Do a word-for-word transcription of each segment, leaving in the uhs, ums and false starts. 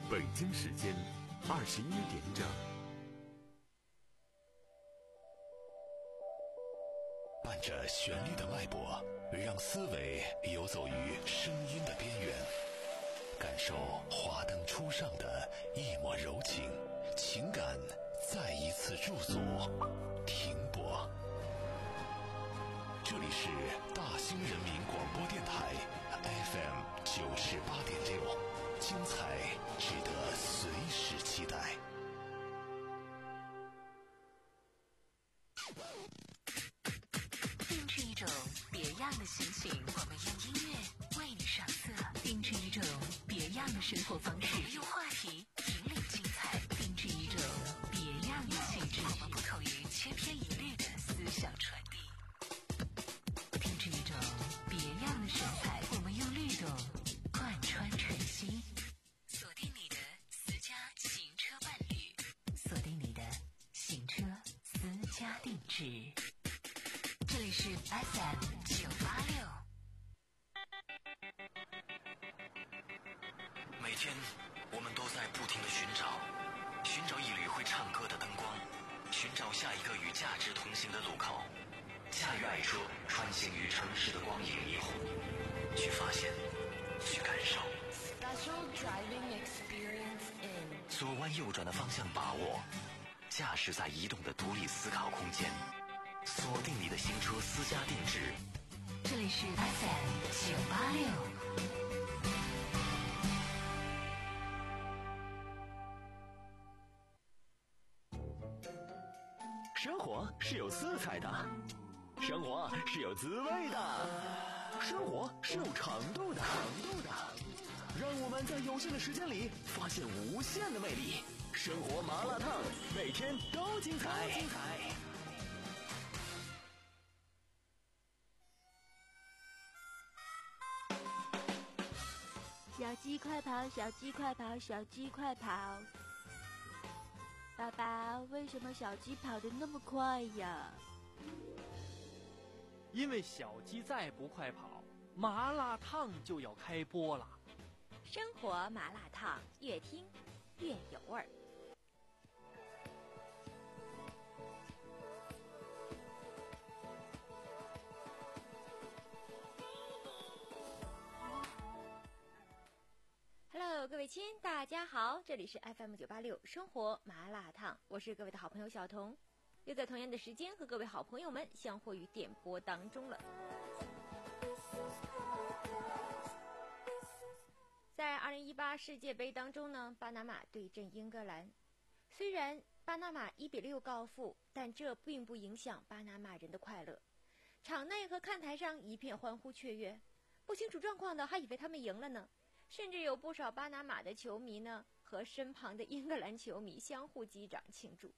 北京时间二十一点整。 伴着旋律的脉搏，让思维游走于声音的边缘，感受华灯初上的一抹柔情，情感再一次驻足停泊。这里是大兴人民广播电台 F M 九十八点六，精彩值得随时期待。 定制一种别样的心情，我们用音乐为你上色；定制一种别样的生活方式，我们用话题引领精彩；定制一种别样的气质，我们不同于千篇一律的思想传递；定制一种别样的神采，我们用律动贯穿晨曦。锁定你的私家行车伴侣，锁定你的行车私家定制。这里是 F M 九八六。 每天我们都在不停地寻找，寻找一缕会唱歌的灯光，寻找下一个与价值同行的路口。驾驭爱车，穿行于城市的光影霓虹，去发现，去感受。 Special driving experience in 左弯右转的方向把握，驾驶在移动的独立思考空间。锁定你的新车私家定制， 这里是 F M 九八六。 生活是有色彩的，生活是有滋味的，生活是有长度的，长度的。让我们在有限的时间里发现无限的魅力。生活麻辣烫，每天都精彩。精彩。 小鸡快跑，小鸡快跑，小鸡快跑！爸爸，为什么小鸡跑得那么快呀？ 因为小鸡再不快跑，麻辣烫就要开播了。 生活麻辣烫，越听越有味儿。Hello， 各位亲，大家好，这里是 F M 九八六生活麻辣烫，我是各位的好朋友小彤，又在同样的时间和各位好朋友们相会于电波当中了。在二零一八世界杯当中呢，巴拿马对阵英格兰，虽然巴拿马一比六告负，但这并不影响巴拿马人的快乐。场内和看台上一片欢呼雀跃，不清楚状况的还以为他们赢了呢。甚至有不少巴拿马的球迷呢，和身旁的英格兰球迷相互击掌庆祝。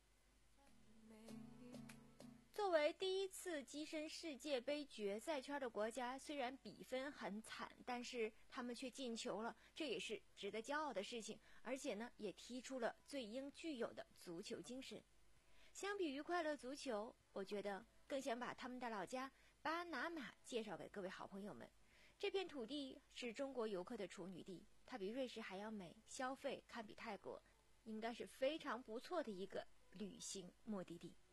作为第一次跻身世界杯决赛圈的国家，虽然比分很惨，但是他们却进球了，这也是值得骄傲的事情。而且呢，也踢出了最应具有的足球精神。相比于快乐足球，我觉得更想把他们的老家巴拿马介绍给各位好朋友们。这片土地是中国游客的处女地，它比瑞士还要美，消费堪比泰国，应该是非常不错的一个旅行目的地。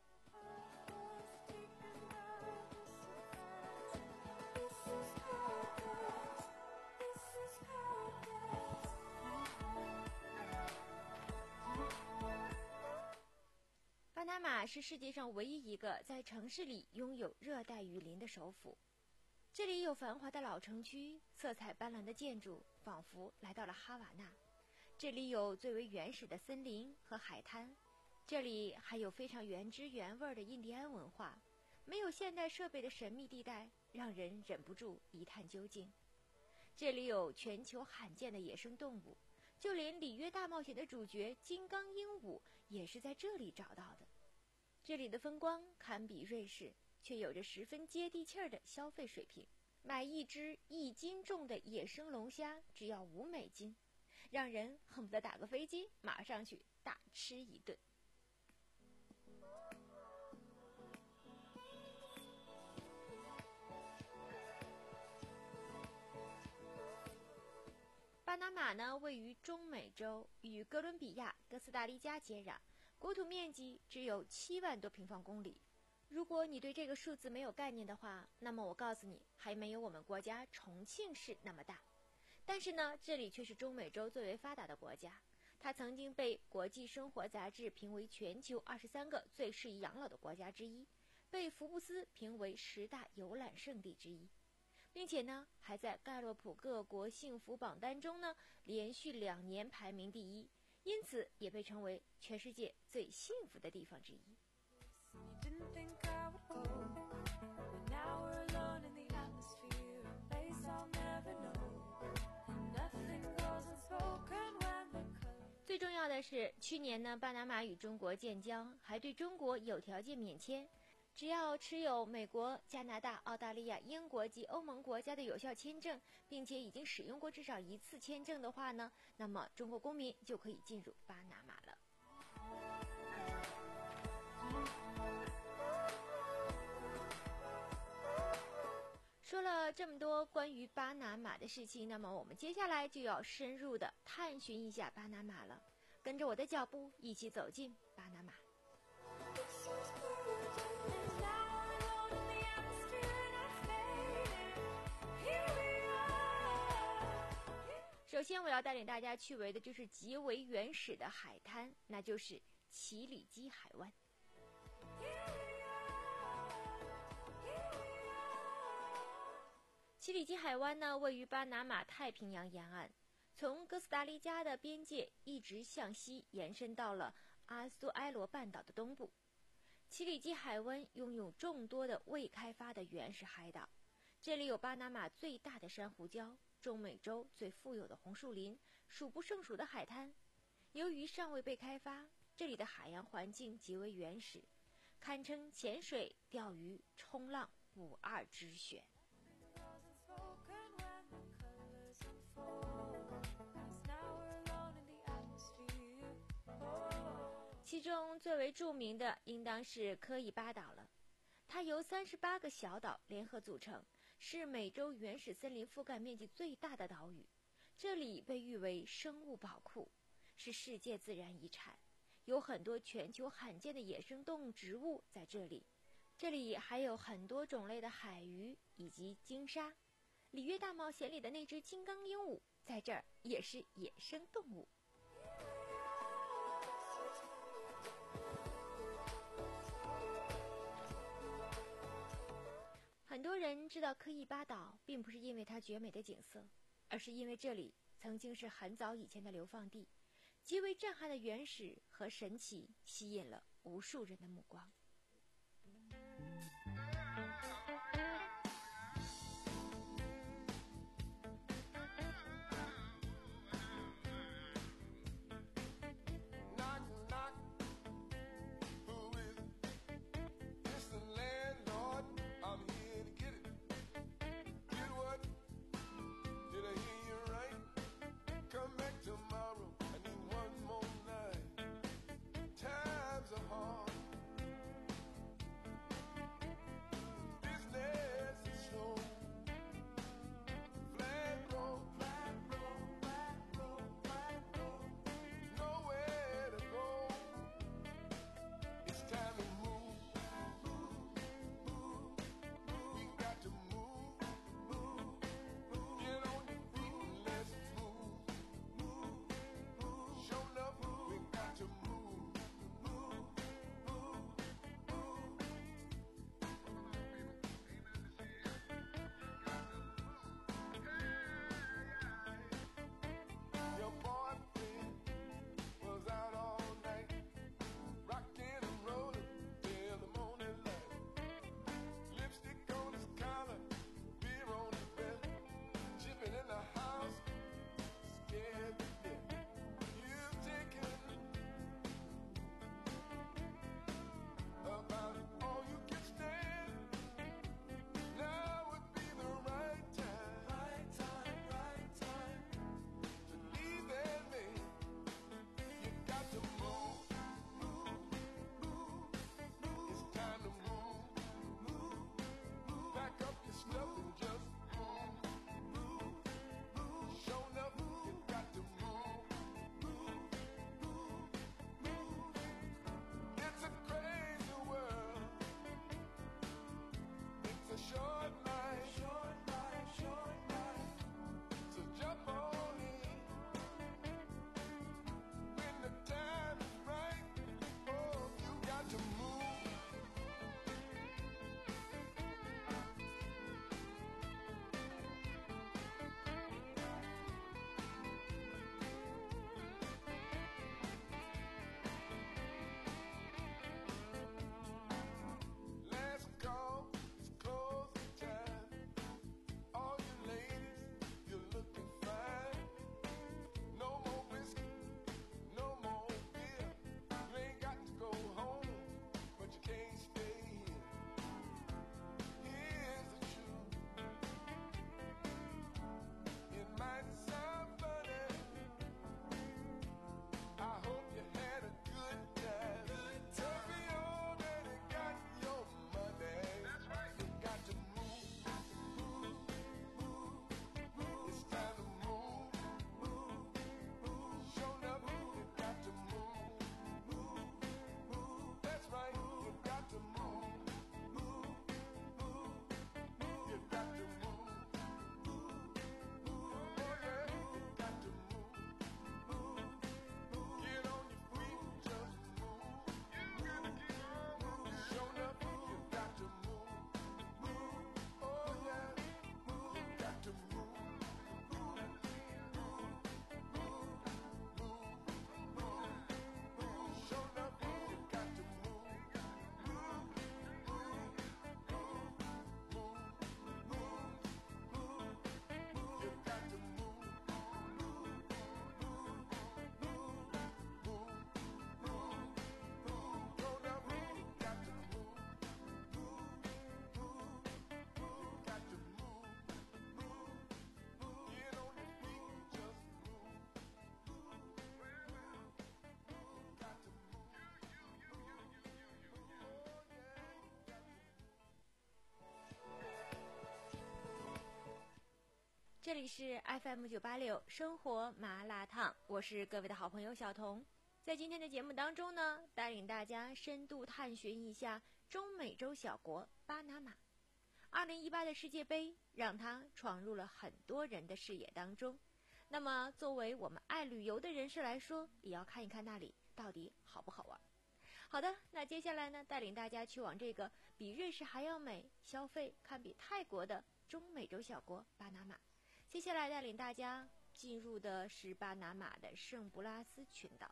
巴拿马是世界上唯一一个在城市里拥有热带雨林的首府。这里有繁华的老城区，色彩斑斓的建筑，仿佛来到了哈瓦那。这里有最为原始的森林和海滩，这里还有非常原汁原味的印第安文化，没有现代设备的神秘地带，让人忍不住一探究竟。这里有全球罕见的野生动物，就连《里约大冒险》的主角金刚鹦鹉也是在这里找到的。这里的风光堪比瑞士，却有着十分接地气儿的消费水平。买一只一斤重的野生龙虾只要五美金，让人恨不得打个飞机马上去大吃一顿。巴拿马呢，位于中美洲，与哥伦比亚、哥斯达黎加接壤，国土面积只有七万多平方公里。如果你对这个数字没有概念的话，那么我告诉你，还没有我们国家重庆市那么大。但是呢，这里却是中美洲最为发达的国家。它曾经被国际生活杂志评为全球二十三个最适宜养老的国家之一，被福布斯评为十大游览胜地之一，并且呢，还在盖洛普各国幸福榜单中呢，连续两年排名第一，因此也被称为全世界最幸福的地方之一。最重要的是，去年呢，巴拿马与中国建交，还对中国有条件免签。只要持有美国、加拿大、澳大利亚、英国及欧盟国家的有效签证，并且已经使用过至少一次签证的话呢，那么中国公民就可以进入巴拿马了。说了这么多关于巴拿马的事情，那么我们接下来就要深入的探寻一下巴拿马了。跟着我的脚步，一起走进巴拿马。首先，我要带领大家去围的就是极为原始的海滩，那就是奇里基海湾。奇里基海湾呢，位于巴拿马太平洋沿岸，从哥斯达黎加的边界一直向西延伸到了阿苏埃罗半岛的东部。奇里基海湾拥有众多的未开发的原始海岛，这里有巴拿马最大的珊瑚礁，中美洲最富有的红树林，数不胜数的海滩。由于尚未被开发，这里的海洋环境极为原始，堪称潜水、钓鱼、冲浪五二之选。其中最为著名的应当是科伊巴岛了，它由三十八个小岛联合组成，是美洲原始森林覆盖面积最大的岛屿。这里被誉为生物宝库，是世界自然遗产，有很多全球罕见的野生动物植物在这里。这里还有很多种类的海鱼以及鲸鲨。里约大冒险里的那只金刚鹦鹉在这儿也是野生动物。很多人知道科伊巴岛，并不是因为它绝美的景色，而是因为这里曾经是很早以前的流放地，极为震撼的原始和神奇吸引了无数人的目光。 这里是 F M 九八六生活麻辣烫，我是各位的好朋友小彤。在今天的节目当中呢，带领大家深度探寻一下中美洲小国巴拿马。二零一八的世界杯让它闯入了很多人的视野当中。那么作为我们爱旅游的人士来说，也要看一看那里到底好不好玩。好的，那接下来呢，带领大家去往这个比瑞士还要美、消费堪比泰国的中美洲小国巴拿马。接下来带领大家进入的是巴拿马的圣布拉斯群岛。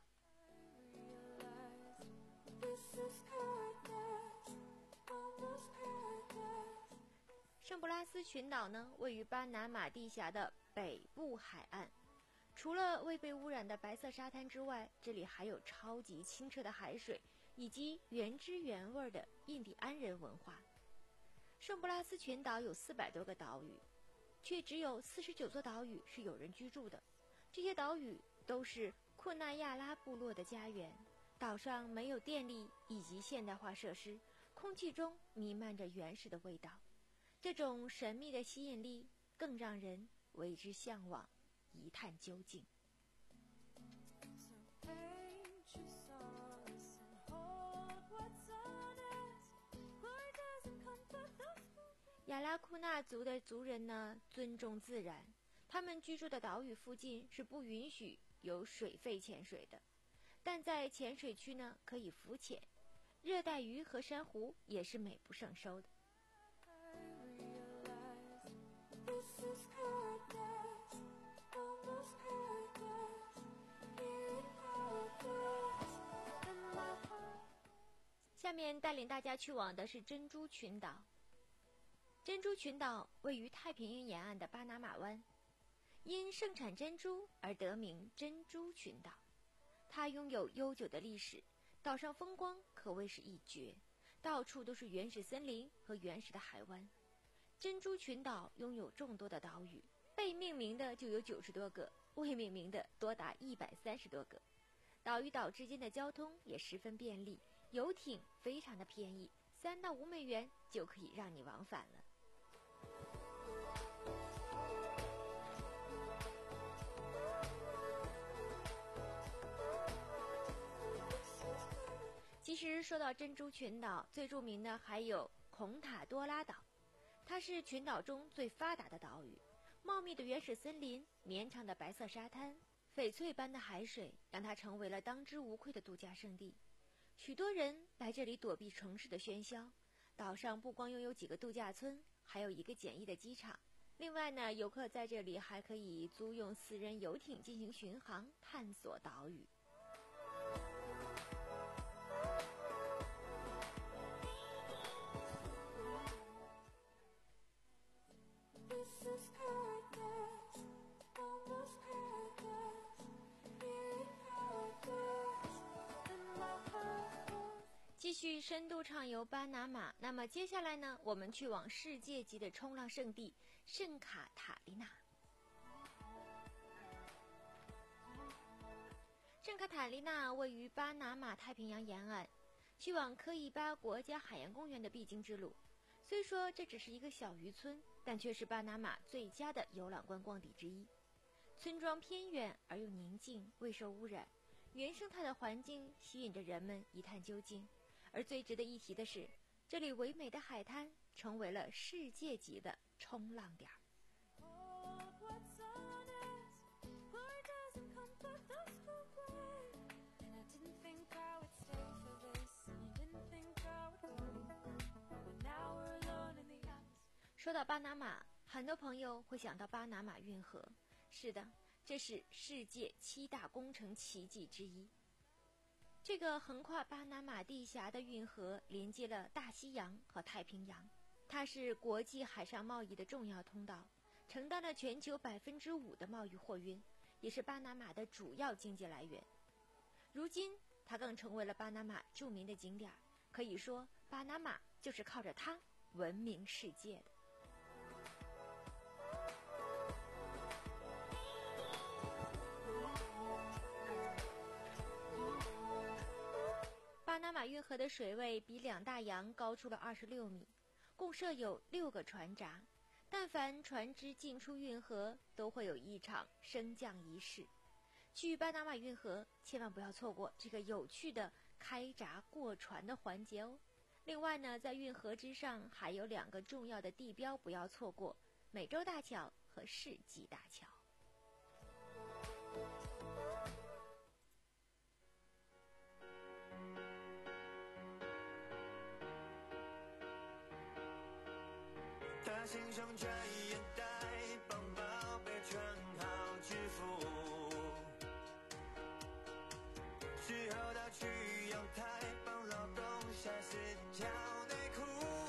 圣布拉斯群岛呢，位于巴拿马地峡的北部海岸。除了未被污染的白色沙滩之外，这里还有超级清澈的海水，以及原汁原味的印第安人文化。圣布拉斯群岛有四百多个岛屿，却只有四十九座岛屿是有人居住的。这些岛屿都是库纳亚拉部落的家园。岛上没有电力以及现代化设施，空气中弥漫着原始的味道。这种神秘的吸引力更让人为之向往，一探究竟。亚拉库纳族的族人呢，尊重自然，他们居住的岛屿附近是不允许有水肺潜水的，但在潜水区呢可以浮潜，热带鱼和珊瑚也是美不胜收的。下面带领大家去往的是珍珠群岛。珍珠群岛位于太平洋沿岸的巴拿马湾，因盛产珍珠而得名珍珠群岛。它拥有悠久的历史，岛上风光可谓是一绝，到处都是原始森林和原始的海湾。珍珠群岛拥有众多的岛屿，被命名的就有九十多个，未命名的多达一百三十多个。岛与岛之间的交通也十分便利，游艇非常的便宜，三到五美元就可以让你往返了。其实说到珍珠群岛，最著名的还有孔塔多拉岛，它是群岛中最发达的岛屿。茂密的原始森林，绵长的白色沙滩，翡翠般的海水，让它成为了当之无愧的度假胜地。许多人来这里躲避城市的喧嚣。岛上不光拥有几个度假村，还有一个简易的机场。另外呢，游客在这里还可以租用私人游艇进行巡航，探索岛屿。继续深度畅游巴拿马，那么接下来呢，我们去往世界级的冲浪圣地圣卡塔琳娜。圣卡塔琳娜位于巴拿马太平洋沿岸，去往科伊巴国家海洋公园的必经之路。虽说这只是一个小渔村，但却是巴拿马最佳的游览观光地之一。村庄偏远而又宁静，未受污染，原生态的环境吸引着人们一探究竟。而最值得一提的是，这里唯美的海滩成为了世界级的冲浪点。说到巴拿马，很多朋友会想到巴拿马运河。是的，这是世界七大工程奇迹之一。这个横跨巴拿马地峡的运河连接了大西洋和太平洋，它是国际海上贸易的重要通道，承担了全球百分之五的贸易货运，也是巴拿马的主要经济来源。如今，它更成为了巴拿马著名的景点，可以说，巴拿马就是靠着它闻名世界的。巴拿马运河的水位比两大洋高出了二十六米，共设有六个船闸， 但凡船只进出运河，都会有一场升降仪式。去巴拿马运河，千万不要错过这个有趣的开闸过船的环节哦。另外呢，在运河之上还有两个重要的地标不要错过：美洲大桥和世纪大桥。 他心胸专业带帮宝贝穿好制服，之后他去阳台帮老公晒死条内裤，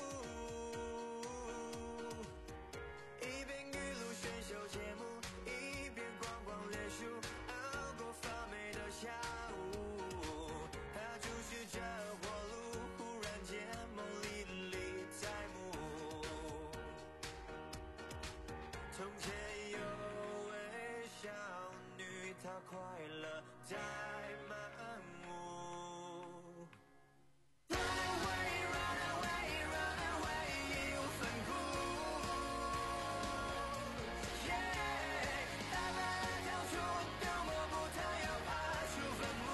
一边娱乐选秀节目，一边逛逛脸书，熬过发霉的下午，他注视着火炉，忽然间梦历历在目。从前有位少女，她快乐在漫舞。Run away, run away, run away， 义无反顾。Yeah， 大白浪跳出丢抹布，她要爬出坟墓，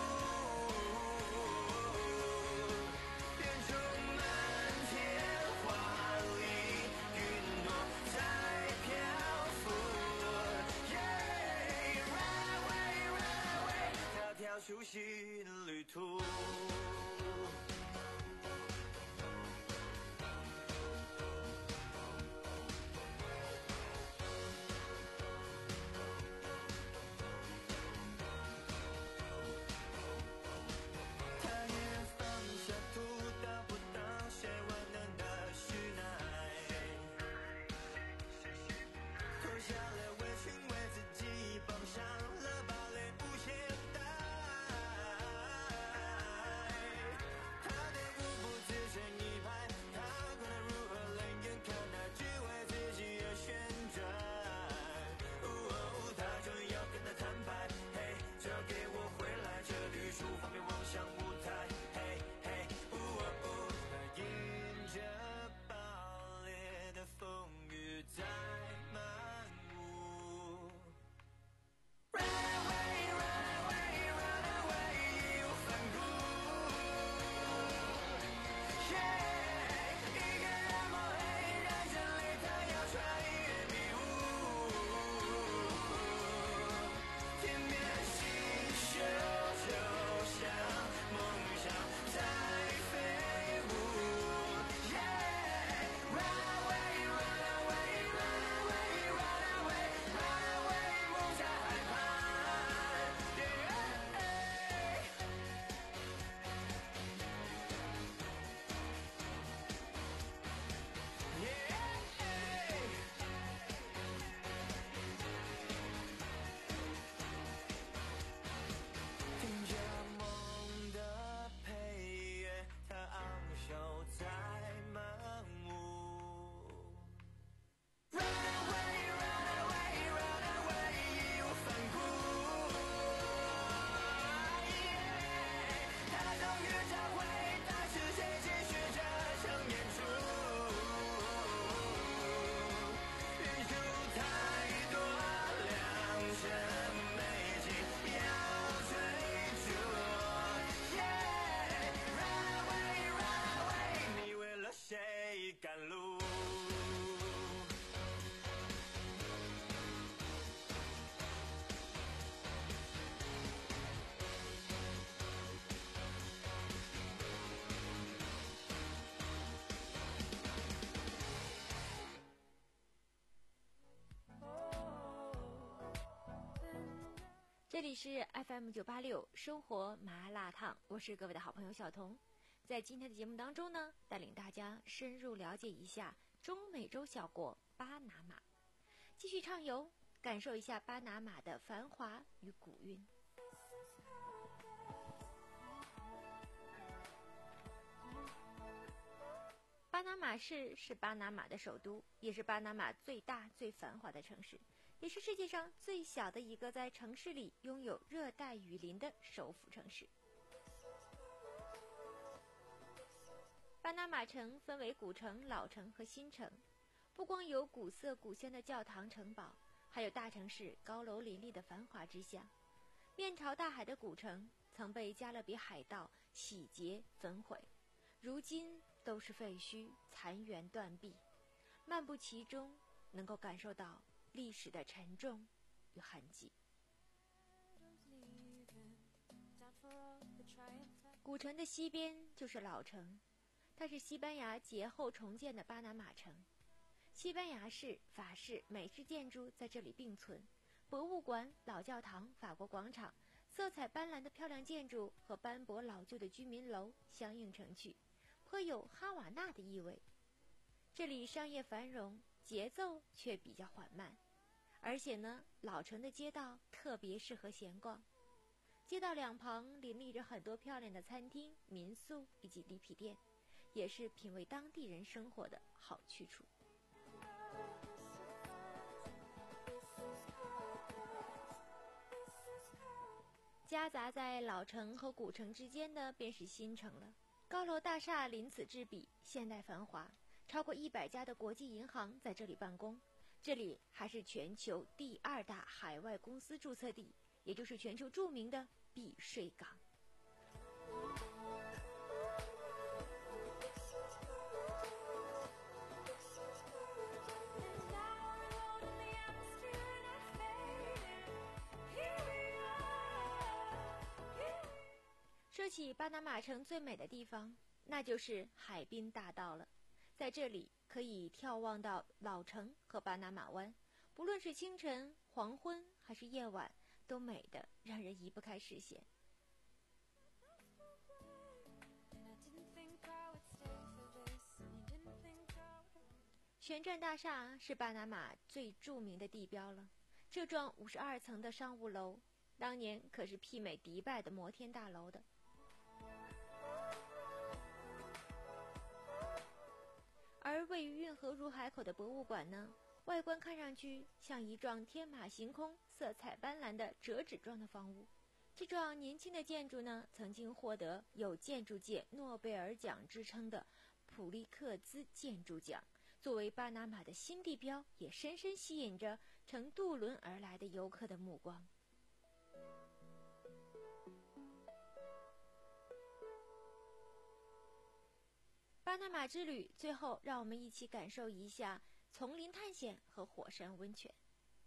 变出漫天华丽云朵在飘浮。Yeah， run away, run away， 她跳出新旅途。他依然放下屠刀，不当谁万能的师奶，脱下了围裙为自己绑上了芭蕾舞鞋带，他对舞步自成一派，他管他如何冷眼看待，只为自己而旋转。哦，他终于要跟他摊牌，嘿，只要给我回来这绿树，方便望向舞台，嘿嘿，哦哦，他迎着爆裂的风雨在漫舞。Run away, run away, run away， 义无反顾。Yeah， 一个人抹黑人生里，他要穿越迷雾，天边星宿就像梦想在飞舞。Yeah， run away, run away, run away, run away, run away， 不再害怕。Yeah， 听着梦的配乐，他昂首在漫舞。Run away, run away, run away， 义无反顾。他终于找回他是谁，继续这场演出。运输太多良辰美景要追逐。Yeah， run away, run away， 你为了谁赶路？ 这里是 F M 九八六生活麻辣烫，我是各位的好朋友小彤。在今天的节目当中呢，带领大家深入了解一下中美洲小国巴拿马，继续畅游，感受一下巴拿马的繁华与古韵。巴拿马市是巴拿马的首都，也是巴拿马最大最繁华的城市，也是世界上最小的一个在城市里拥有热带雨林的首府城市。巴拿马城分为古城、老城和新城。 不光有古色古香的教堂城堡，还有大城市高楼林立的繁华之下。面朝大海的古城曾被加勒比海盗洗劫焚毁，如今都是废墟，残垣断壁。漫步其中，能够感受到历史的沉重与痕迹。古城的西边就是老城，它是西班牙劫后重建的巴拿马城。西班牙式、法式、美式建筑在这里并存，博物馆、老教堂、法国广场，色彩斑斓的漂亮建筑和斑驳老旧的居民楼相映成趣，颇有哈瓦那的意味。这里商业繁荣，节奏却比较缓慢，而且呢，老城的街道特别适合闲逛。街道两旁林立着很多漂亮的餐厅、民宿以及礼品店，也是品味当地人生活的好去处。夹杂在老城和古城之间的便是新城了，高楼大厦鳞次栉比，现代繁华，超过一百家的国际银行在这里办公。这里还是全球第二大海外公司注册地，也就是全球著名的避税港。说起巴拿马城最美的地方，那就是海滨大道了。在这里可以眺望到老城和巴拿马湾，不论是清晨、黄昏还是夜晚，都美得让人移不开视线。旋转大厦是巴拿马最著名的地标了，这幢五十二层的商务楼，当年可是媲美迪拜的摩天大楼的。而位于运河入海口的博物馆呢，外观看上去像一幢天马行空、色彩斑斓的折纸状的房屋。这幢年轻的建筑呢，曾经获得有建筑界诺贝尔奖之称的普利克兹建筑奖，作为巴拿马的新地标，也深深吸引着乘渡轮而来的游客的目光。巴拿马之旅，最后让我们一起感受一下丛林探险和火山温泉。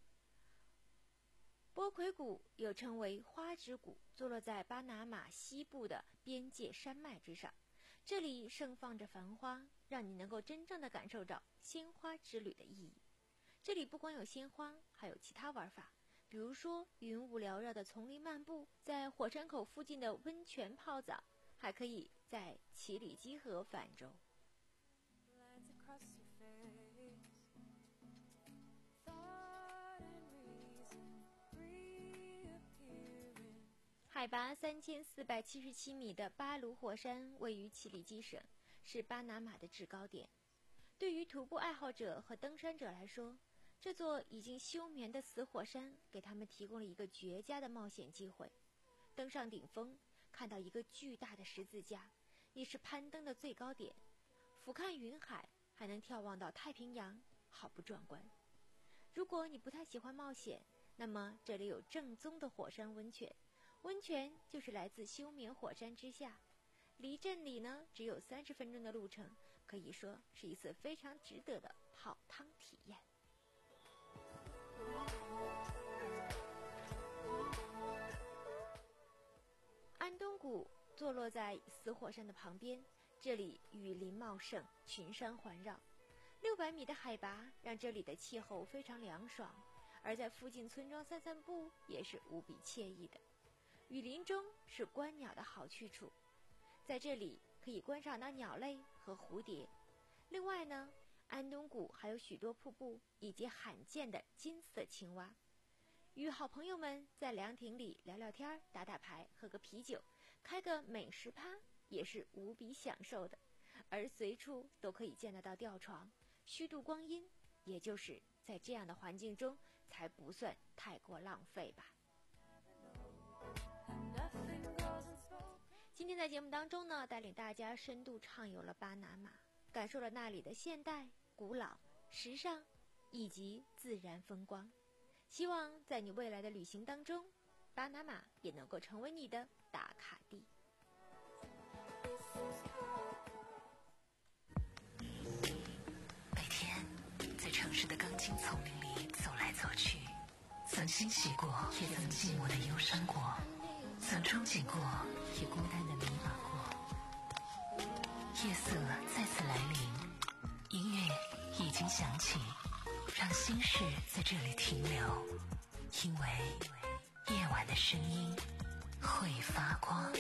波奎谷又称为花之谷，坐落在巴拿马西部的边界山脉之上，这里盛放着繁花，让你能够真正的感受到鲜花之旅的意义。这里不光有鲜花，还有其他玩法，比如说云雾缭绕的丛林漫步，在火山口附近的温泉泡澡，还可以在奇里基河泛舟。海拔三千四百七十七米的巴卢火山位于奇里基省，是巴拿马的制高点。对于徒步爱好者和登山者来说，这座已经休眠的死火山给他们提供了一个绝佳的冒险机会。登上顶峰，看到一个巨大的十字架，也是攀登的最高点，俯瞰云海，还能眺望到太平洋，好不壮观。如果你不太喜欢冒险，那么这里有正宗的火山温泉，温泉就是来自休眠火山之下，离镇里呢只有三十分钟的路程，可以说是一次非常值得的泡汤体验。安东谷坐落在死火山的旁边，这里雨林茂盛，群山环绕，六百米的海拔让这里的气候非常凉爽，而在附近村庄散散步也是无比惬意的。雨林中是观鸟的好去处，在这里可以观赏到鸟类和蝴蝶。另外呢，安东谷还有许多瀑布以及罕见的金色青蛙。与好朋友们在凉亭里聊聊天、打打牌、喝个啤酒、开个美食趴也是无比享受的。而随处都可以见得到吊床，虚度光阴，也就是在这样的环境中才不算太过浪费吧。今天在节目当中呢，带领大家深度畅游了巴拿马，感受了那里的现代、古老、 时尚以及自然风光。希望在你未来的旅行当中，巴拿马也能够成为你的打卡地。 每天在城市的钢筋丛林里走来走去，曾欣喜过，也曾寂寞的忧伤过，曾憧憬过，也孤单的迷茫过。夜色再次来临，音乐已经响起，让心事在这里停留，因为夜晚的声音会发光。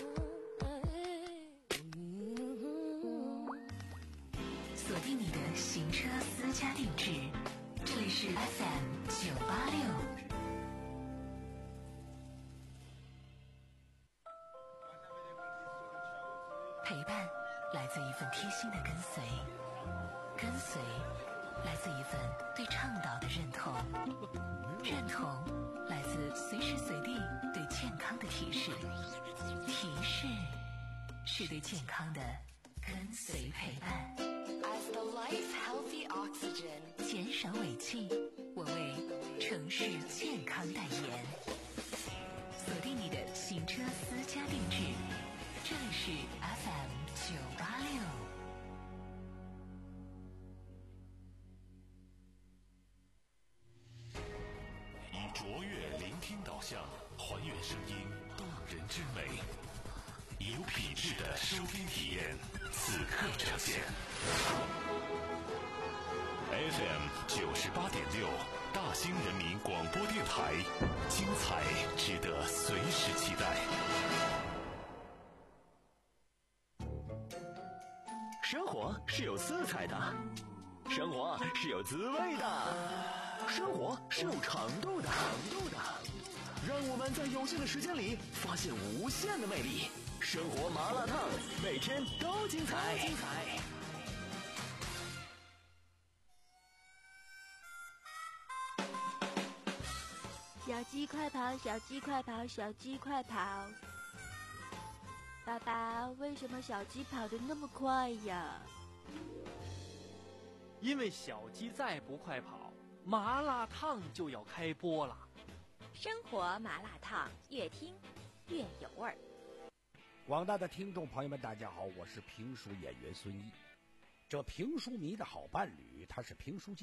锁定你的行车私家定制，这里是 F M 九八六。陪伴来自一份贴心的跟随，跟随来自一份对倡导的认同，认同来自随时随地对健康的提示，提示是对健康的跟随陪伴。 As the life healthy oxygen， 减少尾气，我为城市健康代言。锁定你的行车私家定制，这里是 F M 九八六。 以卓越聆听导向，还原声音动人之美，有品质的收听体验，此刻呈现。F M 九十八点六，大兴人民广播电台，精彩值得随时期待。 生活是有色彩的，生活是有滋味的，生活是有长度的，长度的。让我们在有限的时间里发现无限的魅力。生活麻辣烫，每天都精彩。精彩。 小鸡快跑，小鸡快跑，小鸡快跑！爸爸，为什么小鸡跑得那么快呀？ 因为小鸡再不快跑，麻辣烫就要开播了。 生活麻辣烫，越听越有味儿。 广大的听众朋友们，大家好，我是评书演员孙一。这评书迷的好伴侣，他是评书界